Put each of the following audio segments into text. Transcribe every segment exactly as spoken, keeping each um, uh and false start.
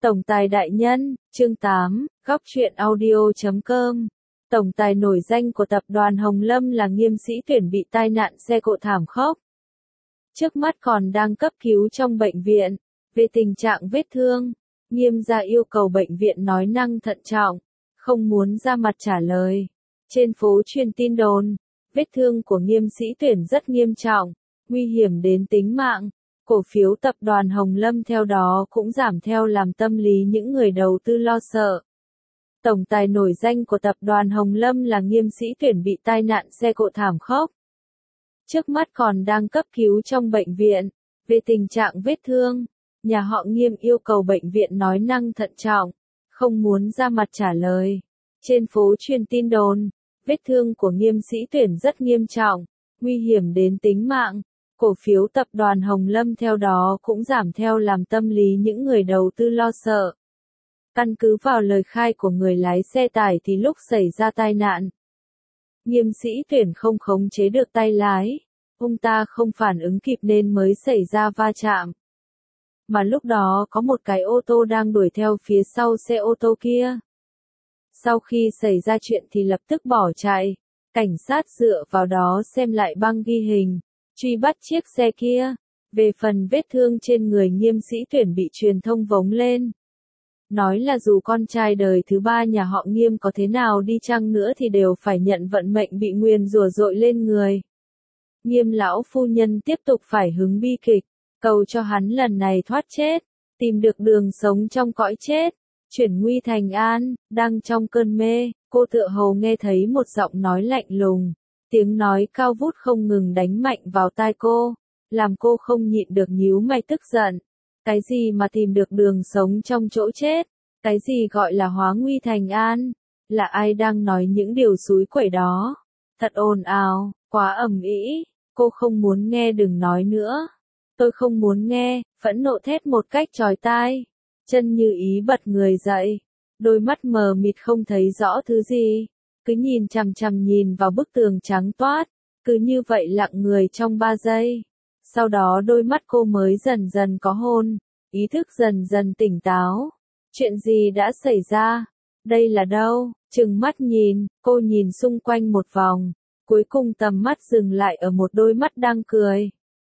Tổng tài đại nhân, chương tám, góc truyện audio chấm com. Tổng tài nổi danh của tập đoàn Hồng Lâm là Nghiêm Sĩ Tuyển bị tai nạn xe cộ thảm khốc. Trước mắt còn đang cấp cứu trong bệnh viện. Về tình trạng vết thương, Nghiêm gia yêu cầu bệnh viện nói năng thận trọng, không muốn ra mặt trả lời. Trên phố truyền tin đồn, vết thương của Nghiêm Sĩ Tuyển rất nghiêm trọng, nguy hiểm đến tính mạng. Cổ phiếu tập đoàn Hồng Lâm theo đó cũng giảm theo làm tâm lý những người đầu tư lo sợ. Tổng tài nổi danh của tập đoàn Hồng Lâm là Nghiêm Sĩ Tuyển bị tai nạn xe cộ thảm khốc. Trước mắt còn đang cấp cứu trong bệnh viện. Về tình trạng vết thương, nhà họ Nghiêm yêu cầu bệnh viện nói năng thận trọng, không muốn ra mặt trả lời. Trên phố truyền tin đồn, vết thương của Nghiêm Sĩ Tuyển rất nghiêm trọng, nguy hiểm đến tính mạng. Cổ phiếu tập đoàn Hồng Lâm theo đó cũng giảm theo làm tâm lý những người đầu tư lo sợ. Căn cứ vào lời khai của người lái xe tải thì lúc xảy ra tai nạn, Nghiêm Sĩ Tuyển không khống chế được tay lái, ông ta không phản ứng kịp nên mới xảy ra va chạm. Mà lúc đó có một cái ô tô đang đuổi theo phía sau xe ô tô kia. Sau khi xảy ra chuyện thì lập tức bỏ chạy, cảnh sát dựa vào đó xem lại băng ghi hình, truy bắt chiếc xe kia. Về phần vết thương trên người Nghiêm Sĩ Tuyển bị truyền thông vống lên. Nói là dù con trai đời thứ ba nhà họ Nghiêm có thế nào đi chăng nữa thì đều phải nhận vận mệnh bị nguyền rủa dội lên người. Nghiêm lão phu nhân tiếp tục phải hứng bi kịch, cầu cho hắn lần này thoát chết, tìm được đường sống trong cõi chết, chuyển nguy thành an. Đang trong cơn mê, cô tựa hồ nghe thấy một giọng nói lạnh lùng. Tiếng nói cao vút không ngừng đánh mạnh vào tai cô, làm cô không nhịn được nhíu mày tức giận. Cái gì mà tìm được đường sống trong chỗ chết? Cái gì gọi là hóa nguy thành an? Là ai đang nói những điều xúi quẩy đó? Thật ồn ào, quá ầm ĩ, cô không muốn nghe đừng nói nữa. Tôi không muốn nghe, phẫn nộ thét một cách chói tai. Chân Như Ý bật người dậy, đôi mắt mờ mịt không thấy rõ thứ gì. Cứ nhìn chằm chằm nhìn vào bức tường trắng toát, cứ như vậy lặng người trong ba giây. Sau đó đôi mắt cô mới dần dần có hồn, ý thức dần dần tỉnh táo. Chuyện gì đã xảy ra? Đây là đâu? Trừng mắt nhìn, cô nhìn xung quanh một vòng, cuối cùng tầm mắt dừng lại ở một đôi mắt đang cười.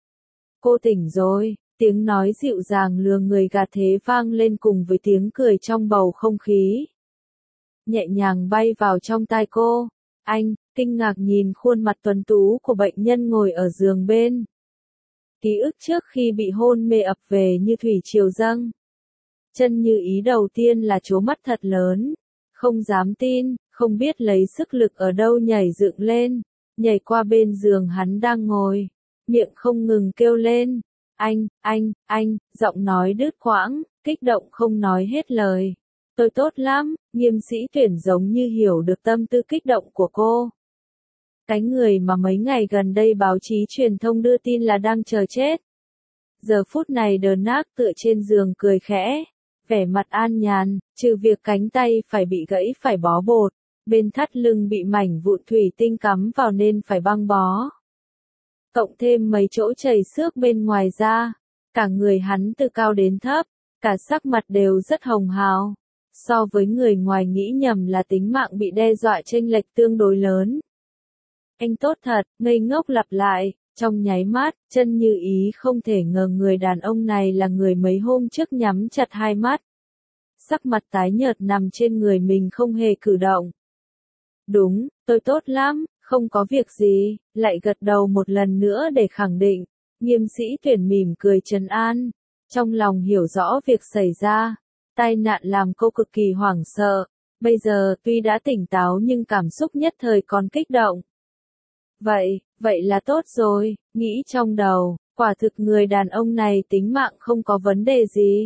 Cô tỉnh rồi, tiếng nói dịu dàng lừa người gạt thế vang lên cùng với tiếng cười trong bầu không khí. Nhẹ nhàng bay vào trong tai cô. Anh, kinh ngạc nhìn khuôn mặt tuấn tú của bệnh nhân ngồi ở giường bên. Ký ức trước khi bị hôn mê ập về như thủy triều dâng. Chân Như Ý đầu tiên là trố mắt thật lớn, không dám tin, không biết lấy sức lực ở đâu nhảy dựng lên, nhảy qua bên giường hắn đang ngồi, miệng không ngừng kêu lên. Anh, anh, anh, giọng nói đứt quãng, kích động không nói hết lời. Tôi tốt lắm. Nghiêm Sĩ Tuyển giống như hiểu được tâm tư kích động của cô. Cái người mà mấy ngày gần đây báo chí truyền thông đưa tin là đang chờ chết. Giờ phút này đờ nác tựa trên giường cười khẽ, vẻ mặt an nhàn, trừ việc cánh tay phải bị gãy phải bó bột, bên thắt lưng bị mảnh vụn thủy tinh cắm vào nên phải băng bó. Cộng thêm mấy chỗ chảy xước bên ngoài da, cả người hắn từ cao đến thấp, cả sắc mặt đều rất hồng hào. So với người ngoài nghĩ nhầm là tính mạng bị đe dọa chênh lệch tương đối lớn. Anh tốt thật, ngây ngốc lặp lại, trong nháy mắt, Chân Như Ý không thể ngờ người đàn ông này là người mấy hôm trước nhắm chặt hai mắt. Sắc mặt tái nhợt nằm trên người mình không hề cử động. Đúng, tôi tốt lắm, không có việc gì, lại gật đầu một lần nữa để khẳng định. Nghiêm Sĩ Tuyển mỉm cười trấn an, trong lòng hiểu rõ việc xảy ra. Tai nạn làm cô cực kỳ hoảng sợ, bây giờ tuy đã tỉnh táo nhưng cảm xúc nhất thời còn kích động. Vậy, vậy là tốt rồi, nghĩ trong đầu, quả thực người đàn ông này tính mạng không có vấn đề gì.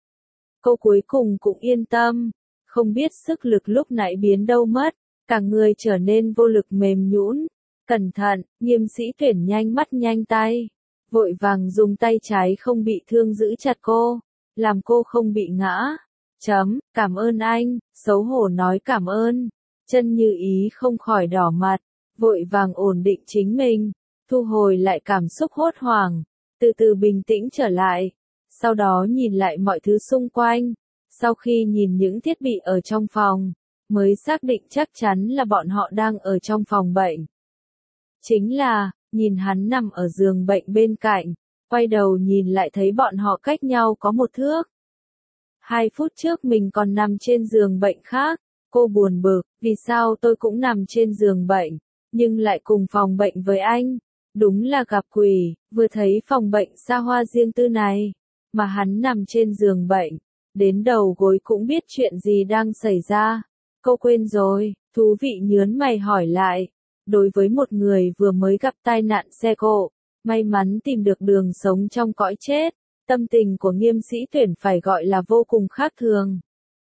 Cô cuối cùng cũng yên tâm, không biết sức lực lúc nãy biến đâu mất, cả người trở nên vô lực mềm nhũn. Cẩn thận, Nghiêm Sĩ Tuyển nhanh mắt nhanh tay, vội vàng dùng tay trái không bị thương giữ chặt cô, làm cô không bị ngã. Chấm, cảm ơn anh, xấu hổ nói cảm ơn. Chân Như Ý không khỏi đỏ mặt, vội vàng ổn định chính mình, thu hồi lại cảm xúc hốt hoảng, từ từ bình tĩnh trở lại. Sau đó nhìn lại mọi thứ xung quanh, Sau khi nhìn những thiết bị ở trong phòng, mới xác định chắc chắn là bọn họ đang ở trong phòng bệnh. Chính là, nhìn hắn nằm ở giường bệnh bên cạnh, quay đầu nhìn lại thấy bọn họ cách nhau có một thước. Hai phút trước mình còn nằm trên giường bệnh khác, cô buồn bực, vì sao tôi cũng nằm trên giường bệnh, nhưng lại cùng phòng bệnh với anh. Đúng là gặp quỷ, vừa thấy phòng bệnh xa hoa riêng tư này, mà hắn nằm trên giường bệnh, đến đầu gối cũng biết chuyện gì đang xảy ra. Cô quên rồi, thú vị nhớn mày hỏi lại. Đối với một người vừa mới gặp tai nạn xe cộ, may mắn tìm được đường sống trong cõi chết, tâm tình của Nghiêm Sĩ Tuyển phải gọi là vô cùng khác thường.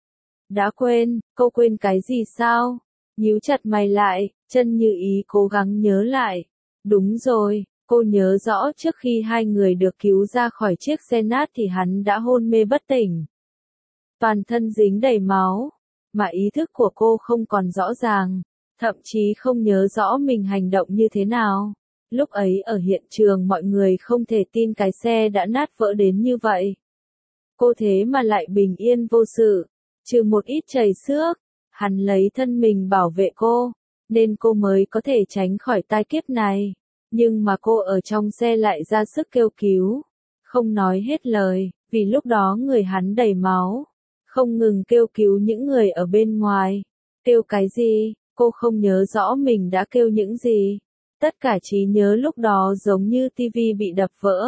Đã quên, cô quên cái gì sao? Nhíu chặt mày lại, Chân Như Ý cố gắng nhớ lại. Đúng rồi, cô nhớ rõ trước khi hai người được cứu ra khỏi chiếc xe nát thì hắn đã hôn mê bất tỉnh. Toàn thân dính đầy máu, mà ý thức của cô không còn rõ ràng, thậm chí không nhớ rõ mình hành động như thế nào. Lúc ấy ở hiện trường mọi người không thể tin cái xe đã nát vỡ đến như vậy. Cô thế mà lại bình yên vô sự, trừ một ít chảy xước, hắn lấy thân mình bảo vệ cô, nên cô mới có thể tránh khỏi tai kiếp này. Nhưng mà cô ở trong xe lại ra sức kêu cứu, không nói hết lời, vì lúc đó người hắn đầy máu, không ngừng kêu cứu những người ở bên ngoài. Kêu cái gì, cô không nhớ rõ mình đã kêu những gì. Tất cả trí nhớ lúc đó giống như tivi bị đập vỡ.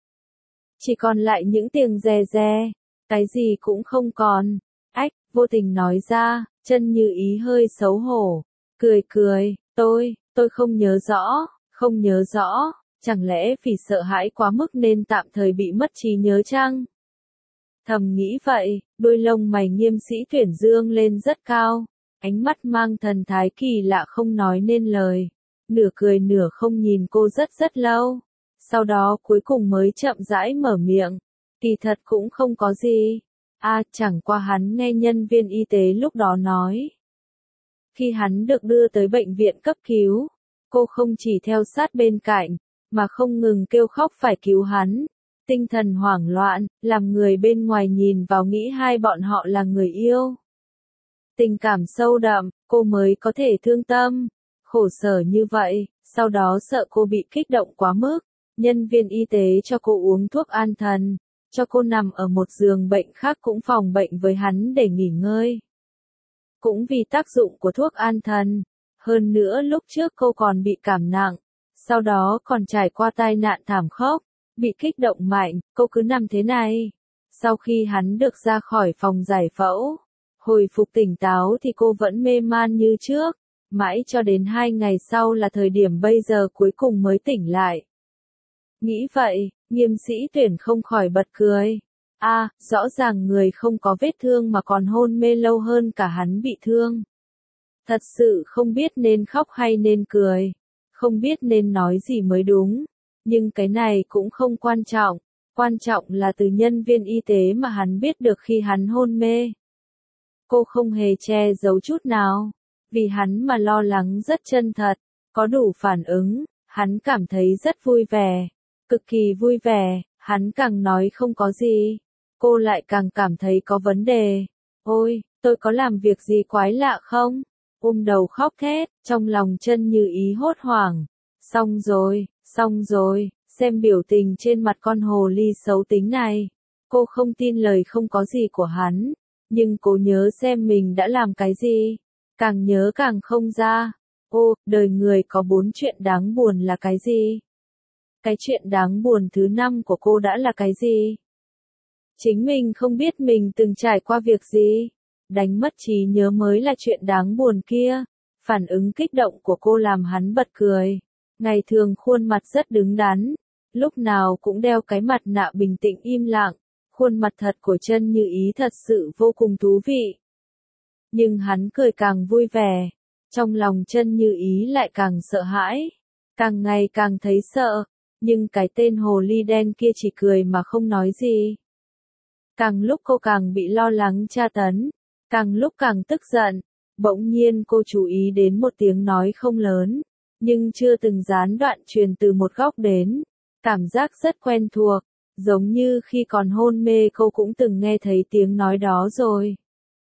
Chỉ còn lại những tiếng rè rè, cái gì cũng không còn. Ách, vô tình nói ra, Chân Như Ý hơi xấu hổ, cười cười, tôi, tôi không nhớ rõ, không nhớ rõ, chẳng lẽ vì sợ hãi quá mức nên tạm thời bị mất trí nhớ chăng? Thầm nghĩ vậy, đôi lông mày Nghiêm Sĩ Tuyển dương lên rất cao, ánh mắt mang thần thái kỳ lạ không nói nên lời, nửa cười nửa không nhìn cô rất rất lâu, sau đó cuối cùng mới chậm rãi mở miệng, kỳ thật cũng không có gì, a à, chẳng qua hắn nghe nhân viên y tế lúc đó nói. Khi hắn được đưa tới bệnh viện cấp cứu, cô không chỉ theo sát bên cạnh, mà không ngừng kêu khóc phải cứu hắn. Tinh thần hoảng loạn, làm người bên ngoài nhìn vào nghĩ hai bọn họ là người yêu. Tình cảm sâu đậm, cô mới có thể thương tâm. Khổ sở như vậy, sau đó sợ cô bị kích động quá mức. Nhân viên y tế cho cô uống thuốc an thần, cho cô nằm ở một giường bệnh khác cũng phòng bệnh với hắn để nghỉ ngơi. Cũng vì tác dụng của thuốc an thần, hơn nữa lúc trước cô còn bị cảm nặng, sau đó còn trải qua tai nạn thảm khốc, bị kích động mạnh, cô cứ nằm thế này. Sau khi hắn được ra khỏi phòng giải phẫu, hồi phục tỉnh táo thì cô vẫn mê man như trước, mãi cho đến hai ngày sau là thời điểm bây giờ cuối cùng mới tỉnh lại. Nghĩ vậy, Nghiêm Sĩ Tuyển không khỏi bật cười. A, à, rõ ràng người không có vết thương mà còn hôn mê lâu hơn cả hắn bị thương. Thật sự không biết nên khóc hay nên cười, không biết nên nói gì mới đúng, nhưng cái này cũng không quan trọng, quan trọng là từ nhân viên y tế mà hắn biết được khi hắn hôn mê. Cô không hề che giấu chút nào, vì hắn mà lo lắng rất chân thật, có đủ phản ứng, hắn cảm thấy rất vui vẻ, cực kỳ vui vẻ, hắn càng nói không có gì, cô lại càng cảm thấy có vấn đề. Ôi, tôi có làm việc gì quái lạ không? Ôm đầu khóc thét, trong lòng Chân Như Ý hốt hoảng. Xong rồi, xong rồi, xem biểu tình trên mặt con hồ ly xấu tính này. Cô không tin lời không có gì của hắn, nhưng cô nhớ xem mình đã làm cái gì. Càng nhớ càng không ra. Ô, đời người có bốn chuyện đáng buồn là cái gì? Cái chuyện đáng buồn thứ năm của cô đã là cái gì? Chính mình không biết mình từng trải qua việc gì. Đánh mất trí nhớ mới là chuyện đáng buồn kia. Phản ứng kích động của cô làm hắn bật cười. Ngày thường khuôn mặt rất đứng đắn, lúc nào cũng đeo cái mặt nạ bình tĩnh im lặng. Khuôn mặt thật của Chân Như Ý thật sự vô cùng thú vị. Nhưng hắn cười càng vui vẻ, trong lòng Chân Như Ý lại càng sợ hãi, càng ngày càng thấy sợ, nhưng cái tên hồ ly đen kia chỉ cười mà không nói gì. Càng lúc cô càng bị lo lắng tra tấn, càng lúc càng tức giận, bỗng nhiên cô chú ý đến một tiếng nói không lớn, nhưng chưa từng gián đoạn truyền từ một góc đến, cảm giác rất quen thuộc, Giống như khi còn hôn mê cô cũng từng nghe thấy tiếng nói đó rồi.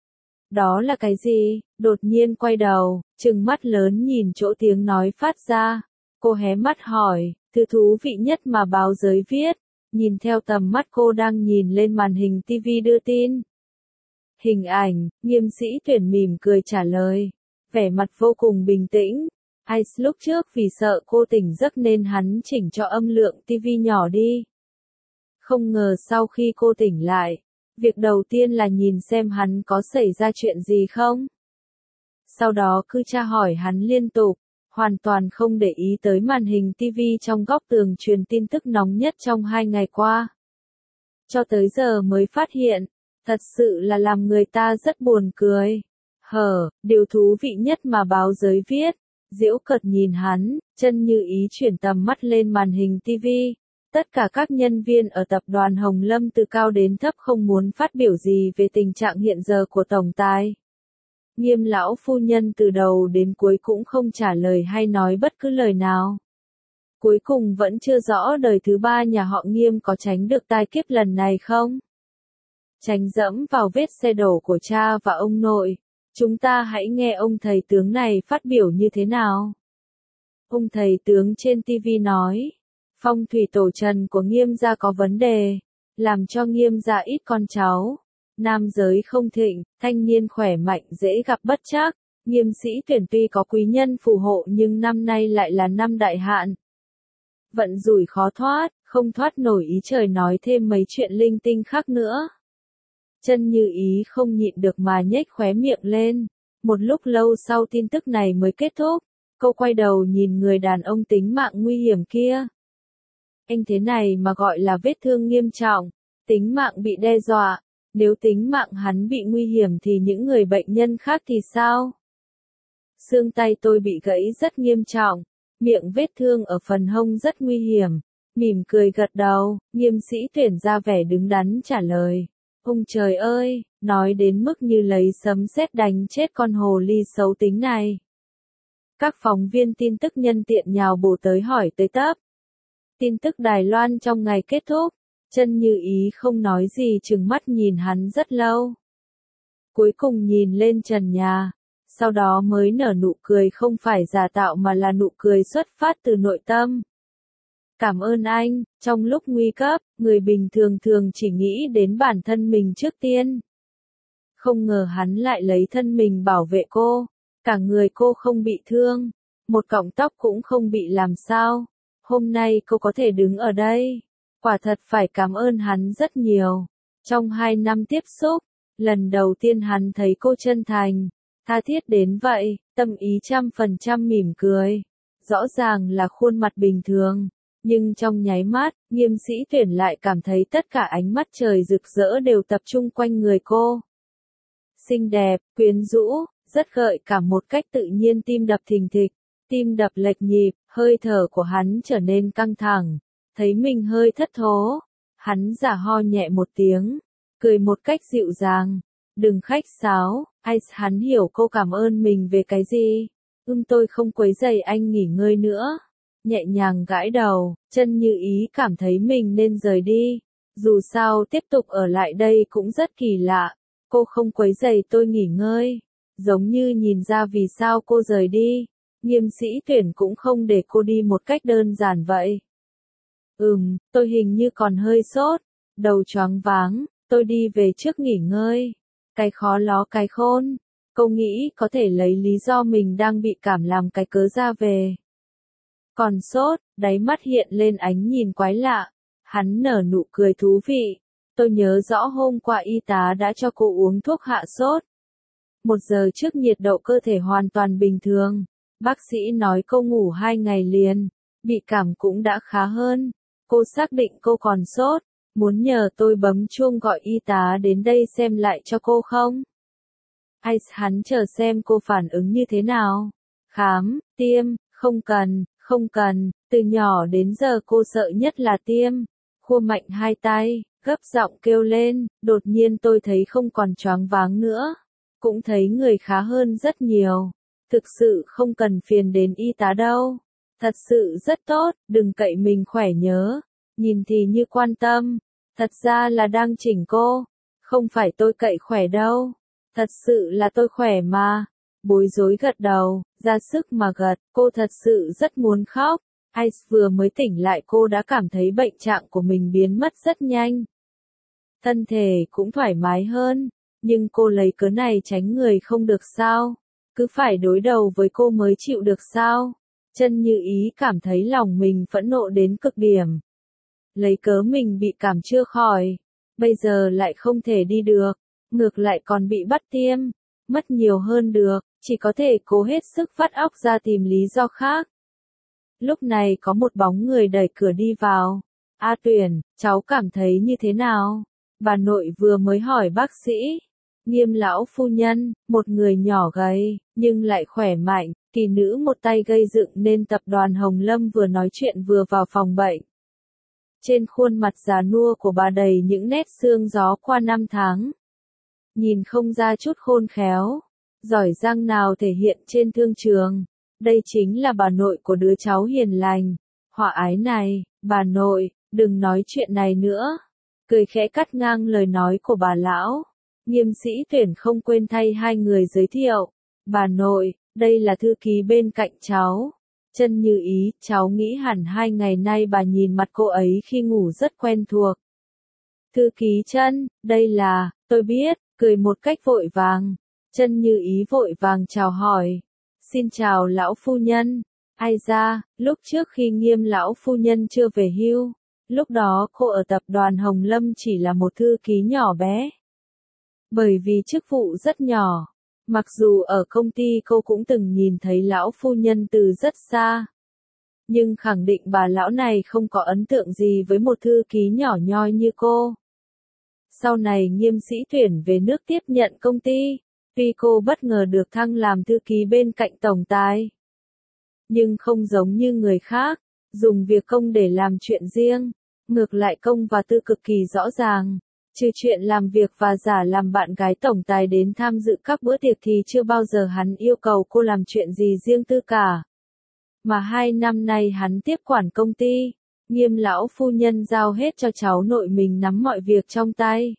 Đó là cái gì? Đột nhiên quay đầu, trừng mắt lớn nhìn chỗ tiếng nói phát ra. Cô hé mắt hỏi, thứ thú vị nhất mà báo giới viết. Nhìn theo tầm mắt cô đang nhìn lên màn hình ti vi đưa tin. Hình ảnh, nghiêm sĩ tuyển mỉm cười trả lời. Vẻ mặt vô cùng bình tĩnh. Ice lúc trước vì sợ cô tỉnh giấc nên hắn chỉnh cho âm lượng ti vi nhỏ đi. Không ngờ sau khi cô tỉnh lại, việc đầu tiên là nhìn xem hắn có xảy ra chuyện gì không. Sau đó cứ tra hỏi hắn liên tục, hoàn toàn không để ý tới màn hình ti vi trong góc tường truyền tin tức nóng nhất trong hai ngày qua. Cho tới giờ mới phát hiện, thật sự là làm người ta rất buồn cười. Hờ, điều thú vị nhất mà báo giới viết, giễu cợt nhìn hắn, chân như ý chuyển tầm mắt lên màn hình ti vi. Tất cả các nhân viên ở tập đoàn Hồng Lâm từ cao đến thấp không muốn phát biểu gì về tình trạng hiện giờ của tổng tài. Nghiêm lão phu nhân từ đầu đến cuối cũng không trả lời hay nói bất cứ lời nào. Cuối cùng vẫn chưa rõ đời thứ ba nhà họ Nghiêm có tránh được tai kiếp lần này không? Tránh dẫm vào vết xe đổ của cha và ông nội. Chúng ta hãy nghe ông thầy tướng này phát biểu như thế nào. Ông thầy tướng trên ti vi nói, phong thủy tổ trần của Nghiêm gia có vấn đề, làm cho Nghiêm gia ít con cháu. Nam giới không thịnh, thanh niên khỏe mạnh dễ gặp bất trắc. Nghiêm sĩ tuyển tuy có quý nhân phù hộ nhưng năm nay lại là năm đại hạn. Vận rủi khó thoát, không thoát nổi ý trời nói thêm mấy chuyện linh tinh khác nữa. Chân như ý không nhịn được mà nhếch khóe miệng lên. Một lúc lâu sau tin tức này mới kết thúc, cô quay đầu nhìn người đàn ông tính mạng nguy hiểm kia. Anh thế này mà gọi là vết thương nghiêm trọng, tính mạng bị đe dọa. Nếu tính mạng hắn bị nguy hiểm thì những người bệnh nhân khác thì sao? Xương tay tôi bị gãy rất nghiêm trọng, miệng vết thương ở phần hông rất nguy hiểm. Mỉm cười gật đầu, nghiêm sĩ tuyển ra vẻ đứng đắn trả lời. Ông trời ơi, nói đến mức như lấy sấm sét đánh chết con hồ ly xấu tính này. Các phóng viên tin tức nhân tiện nhào bổ tới hỏi tới tấp. Tin tức Đài Loan trong ngày kết thúc. Chân như ý không nói gì trừng mắt nhìn hắn rất lâu. Cuối cùng nhìn lên trần nhà. Sau đó mới nở nụ cười không phải giả tạo mà là nụ cười xuất phát từ nội tâm. Cảm ơn anh, trong lúc nguy cấp, người bình thường thường chỉ nghĩ đến bản thân mình trước tiên. Không ngờ hắn lại lấy thân mình bảo vệ cô. Cả người cô không bị thương. Một cọng tóc cũng không bị làm sao. Hôm nay cô có thể đứng ở đây. Quả thật phải cảm ơn hắn rất nhiều. Trong hai năm tiếp xúc, lần đầu tiên hắn thấy cô chân thành, tha thiết đến vậy, tâm ý trăm phần trăm mỉm cười. Rõ ràng là khuôn mặt bình thường, nhưng trong nháy mắt, nghiêm sĩ tuyển lại cảm thấy tất cả ánh mắt trời rực rỡ đều tập trung quanh người cô. Xinh đẹp, quyến rũ, rất gợi cảm một cách tự nhiên tim đập thình thịch, tim đập lệch nhịp, hơi thở của hắn trở nên căng thẳng. Thấy mình hơi thất thố, hắn giả ho nhẹ một tiếng, cười một cách dịu dàng, đừng khách sáo, Ice hắn hiểu cô cảm ơn mình về cái gì, ưm tôi không quấy rầy anh nghỉ ngơi nữa, nhẹ nhàng gãi đầu, chân như ý cảm thấy mình nên rời đi, dù sao tiếp tục ở lại đây cũng rất kỳ lạ, cô không quấy rầy tôi nghỉ ngơi, giống như nhìn ra vì sao cô rời đi, nghiêm sĩ tuyển cũng không để cô đi một cách đơn giản vậy. Ừm, tôi hình như còn hơi sốt, đầu choáng váng, tôi đi về trước nghỉ ngơi. Cái khó ló cái khôn, cô nghĩ có thể lấy lý do mình đang bị cảm làm cái cớ ra về. Còn sốt, đáy mắt hiện lên ánh nhìn quái lạ, hắn nở nụ cười thú vị. Tôi nhớ rõ hôm qua y tá đã cho cô uống thuốc hạ sốt. Một giờ trước nhiệt độ cơ thể hoàn toàn bình thường, bác sĩ nói cô ngủ hai ngày liền, bị cảm cũng đã khá hơn. Cô xác định cô còn sốt, muốn nhờ tôi bấm chuông gọi y tá đến đây xem lại cho cô không? Ice hắn chờ xem cô phản ứng như thế nào. Khám, tiêm, không cần, không cần, từ nhỏ đến giờ cô sợ nhất là tiêm. Khua mạnh hai tay, gấp giọng kêu lên, đột nhiên tôi thấy không còn choáng váng nữa. Cũng thấy người khá hơn rất nhiều. Thực sự không cần phiền đến y tá đâu. Thật sự rất tốt, đừng cậy mình khỏe nhớ. Nhìn thì như quan tâm, thật ra là đang chỉnh cô. Không phải tôi cậy khỏe đâu, thật sự là tôi khỏe mà. Bối rối gật đầu, ra sức mà gật, cô thật sự rất muốn khóc. Ice vừa mới tỉnh lại cô đã cảm thấy bệnh trạng của mình biến mất rất nhanh. Thân thể cũng thoải mái hơn, nhưng cô lấy cớ này tránh người không được sao? Cứ phải đối đầu với cô mới chịu được sao? Chân Như Ý cảm thấy lòng mình phẫn nộ đến cực điểm. Lấy cớ mình bị cảm chưa khỏi, bây giờ lại không thể đi được, ngược lại còn bị bắt tiêm, mất nhiều hơn được, chỉ có thể cố hết sức vắt óc ra tìm lý do khác. Lúc này có một bóng người đẩy cửa đi vào. A Tuyển, cháu cảm thấy như thế nào? Bà nội vừa mới hỏi bác sĩ. Nghiêm lão phu nhân, một người nhỏ gầy, nhưng lại khỏe mạnh, kỳ nữ một tay gây dựng nên tập đoàn Hồng Lâm vừa nói chuyện vừa vào phòng bệnh. Trên khuôn mặt già nua của bà đầy những nét sương gió qua năm tháng. Nhìn không ra chút khôn khéo, giỏi giang nào thể hiện trên thương trường. Đây chính là bà nội của đứa cháu hiền lành, hòa ái này. Bà nội, đừng nói chuyện này nữa. Cười khẽ cắt ngang lời nói của bà lão. Nghiêm Sĩ Tuyển không quên thay hai người giới thiệu. Bà nội, đây là thư ký bên cạnh cháu. Chân Như Ý, cháu nghĩ hẳn hai ngày nay bà nhìn mặt cô ấy khi ngủ rất quen thuộc. Thư ký Chân, đây là, tôi biết, cười một cách vội vàng. Chân Như Ý vội vàng chào hỏi. Xin chào lão phu nhân. Ai ra, lúc trước khi Nghiêm lão phu nhân chưa về hưu, lúc đó cô ở tập đoàn Hồng Lâm chỉ là một thư ký nhỏ bé. Bởi vì chức vụ rất nhỏ, mặc dù ở công ty cô cũng từng nhìn thấy lão phu nhân từ rất xa. Nhưng khẳng định bà lão này không có ấn tượng gì với một thư ký nhỏ nhoi như cô. Sau này Nghiêm Sĩ Tuyển về nước tiếp nhận công ty, tuy cô bất ngờ được thăng làm thư ký bên cạnh tổng tài. Nhưng không giống như người khác, dùng việc công để làm chuyện riêng, ngược lại công và tư cực kỳ rõ ràng. Trừ chuyện làm việc và giả làm bạn gái tổng tài đến tham dự các bữa tiệc thì chưa bao giờ hắn yêu cầu cô làm chuyện gì riêng tư cả. Mà hai năm nay hắn tiếp quản công ty, Nghiêm lão phu nhân giao hết cho cháu nội mình nắm mọi việc trong tay.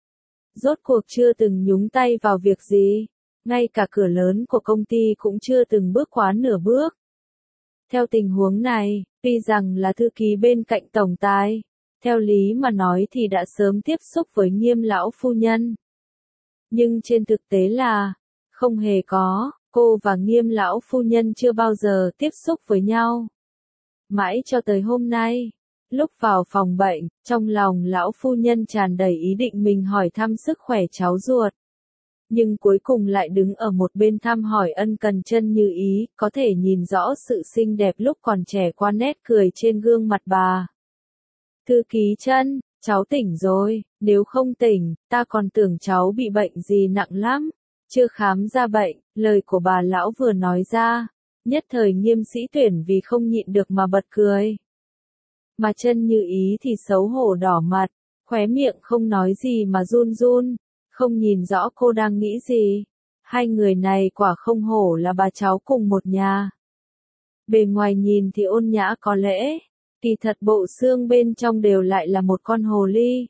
Rốt cuộc chưa từng nhúng tay vào việc gì, ngay cả cửa lớn của công ty cũng chưa từng bước quá nửa bước. Theo tình huống này, tuy rằng là thư ký bên cạnh tổng tài, theo lý mà nói thì đã sớm tiếp xúc với Nghiêm lão phu nhân. Nhưng trên thực tế là, không hề có, cô và Nghiêm lão phu nhân chưa bao giờ tiếp xúc với nhau. Mãi cho tới hôm nay, lúc vào phòng bệnh, trong lòng lão phu nhân tràn đầy ý định mình hỏi thăm sức khỏe cháu ruột. Nhưng cuối cùng lại đứng ở một bên thăm hỏi ân cần Chân Như Ý, có thể nhìn rõ sự xinh đẹp lúc còn trẻ qua nét cười trên gương mặt bà. Thư ký Chân, cháu tỉnh rồi, nếu không tỉnh, ta còn tưởng cháu bị bệnh gì nặng lắm. Chưa khám ra bệnh, lời của bà lão vừa nói ra, nhất thời Nghiêm Sĩ Tuyển vì không nhịn được mà bật cười. Mà Chân Như Ý thì xấu hổ đỏ mặt, khóe miệng không nói gì mà run run, không nhìn rõ cô đang nghĩ gì. Hai người này quả không hổ là bà cháu cùng một nhà. Bề ngoài nhìn thì ôn nhã có lễ, kỳ thật bộ xương bên trong đều lại là một con hồ ly.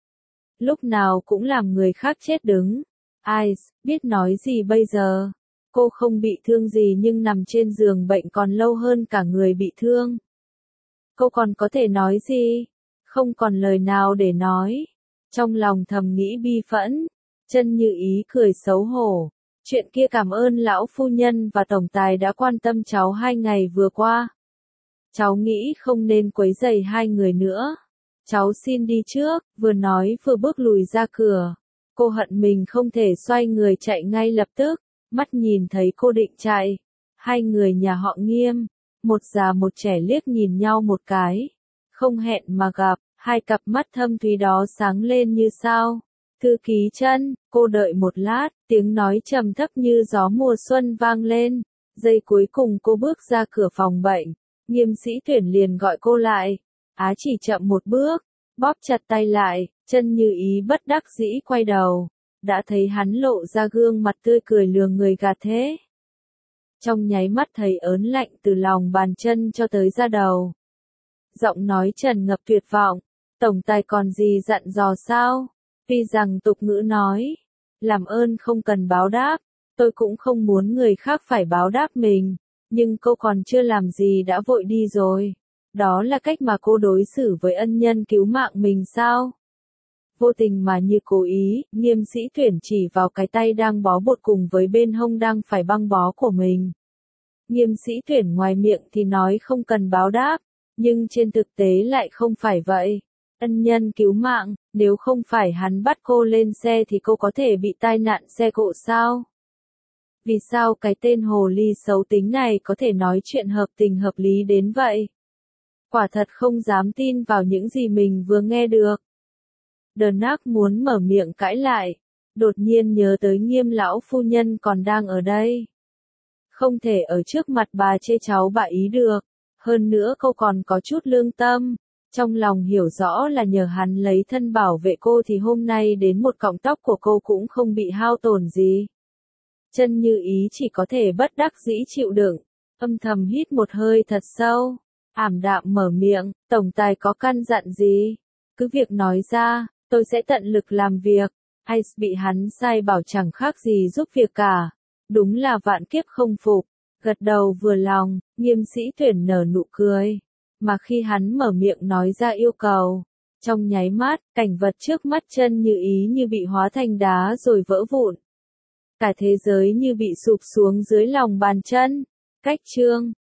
Lúc nào cũng làm người khác chết đứng. Ai biết nói gì bây giờ? Cô không bị thương gì nhưng nằm trên giường bệnh còn lâu hơn cả người bị thương. Cô còn có thể nói gì? Không còn lời nào để nói. Trong lòng thầm nghĩ bi phẫn, Chân Như Ý cười xấu hổ. Chuyện kia cảm ơn lão phu nhân và tổng tài đã quan tâm cháu hai ngày vừa qua. Cháu nghĩ không nên quấy rầy hai người nữa. Cháu xin đi trước, vừa nói vừa bước lùi ra cửa. Cô hận mình không thể xoay người chạy ngay lập tức, mắt nhìn thấy cô định chạy. Hai người nhà họ Nghiêm, một già một trẻ liếc nhìn nhau một cái. Không hẹn mà gặp, hai cặp mắt thâm thúy đó sáng lên như sao. Thư ký Chân, cô đợi một lát, tiếng nói trầm thấp như gió mùa xuân vang lên. Giây cuối cùng cô bước ra cửa phòng bệnh, Nghiêm Sĩ Tuyển liền gọi cô lại. Á chỉ chậm một bước, bóp chặt tay lại, Chân Như Ý bất đắc dĩ quay đầu, đã thấy hắn lộ ra gương mặt tươi cười lường người gạt thế. Trong nháy mắt thấy ớn lạnh từ lòng bàn chân cho tới da đầu. Giọng nói tràn ngập tuyệt vọng. Tổng tài còn gì dặn dò sao? Tuy rằng tục ngữ nói, làm ơn không cần báo đáp, tôi cũng không muốn người khác phải báo đáp mình, nhưng cô còn chưa làm gì đã vội đi rồi. Đó là cách mà cô đối xử với ân nhân cứu mạng mình sao? Vô tình mà như cố ý, Nghiêm Sĩ Tuyển chỉ vào cái tay đang bó bột cùng với bên hông đang phải băng bó của mình. Nghiêm Sĩ Tuyển ngoài miệng thì nói không cần báo đáp, nhưng trên thực tế lại không phải vậy. Ân nhân cứu mạng, nếu không phải hắn bắt cô lên xe thì cô có thể bị tai nạn xe cộ sao? Vì sao cái tên hồ ly xấu tính này có thể nói chuyện hợp tình hợp lý đến vậy? Quả thật không dám tin vào những gì mình vừa nghe được. Dernak muốn mở miệng cãi lại, đột nhiên nhớ tới Nghiêm lão phu nhân còn đang ở đây. Không thể ở trước mặt bà chê cháu bà ý được, hơn nữa cô còn có chút lương tâm, trong lòng hiểu rõ là nhờ hắn lấy thân bảo vệ cô thì hôm nay đến một cọng tóc của cô cũng không bị hao tổn gì. Chân Như Ý chỉ có thể bất đắc dĩ chịu đựng, âm thầm hít một hơi thật sâu, ảm đạm mở miệng, tổng tài có căn dặn gì? Cứ việc nói ra, tôi sẽ tận lực làm việc. Ice bị hắn sai bảo chẳng khác gì giúp việc cả. Đúng là vạn kiếp không phục. Gật đầu vừa lòng, Nghiêm Sĩ Tuyển nở nụ cười. Mà khi hắn mở miệng nói ra yêu cầu, trong nháy mắt, cảnh vật trước mắt Chân Như Ý như bị hóa thành đá rồi vỡ vụn. Cả thế giới như bị sụp xuống dưới lòng bàn chân. Cách chương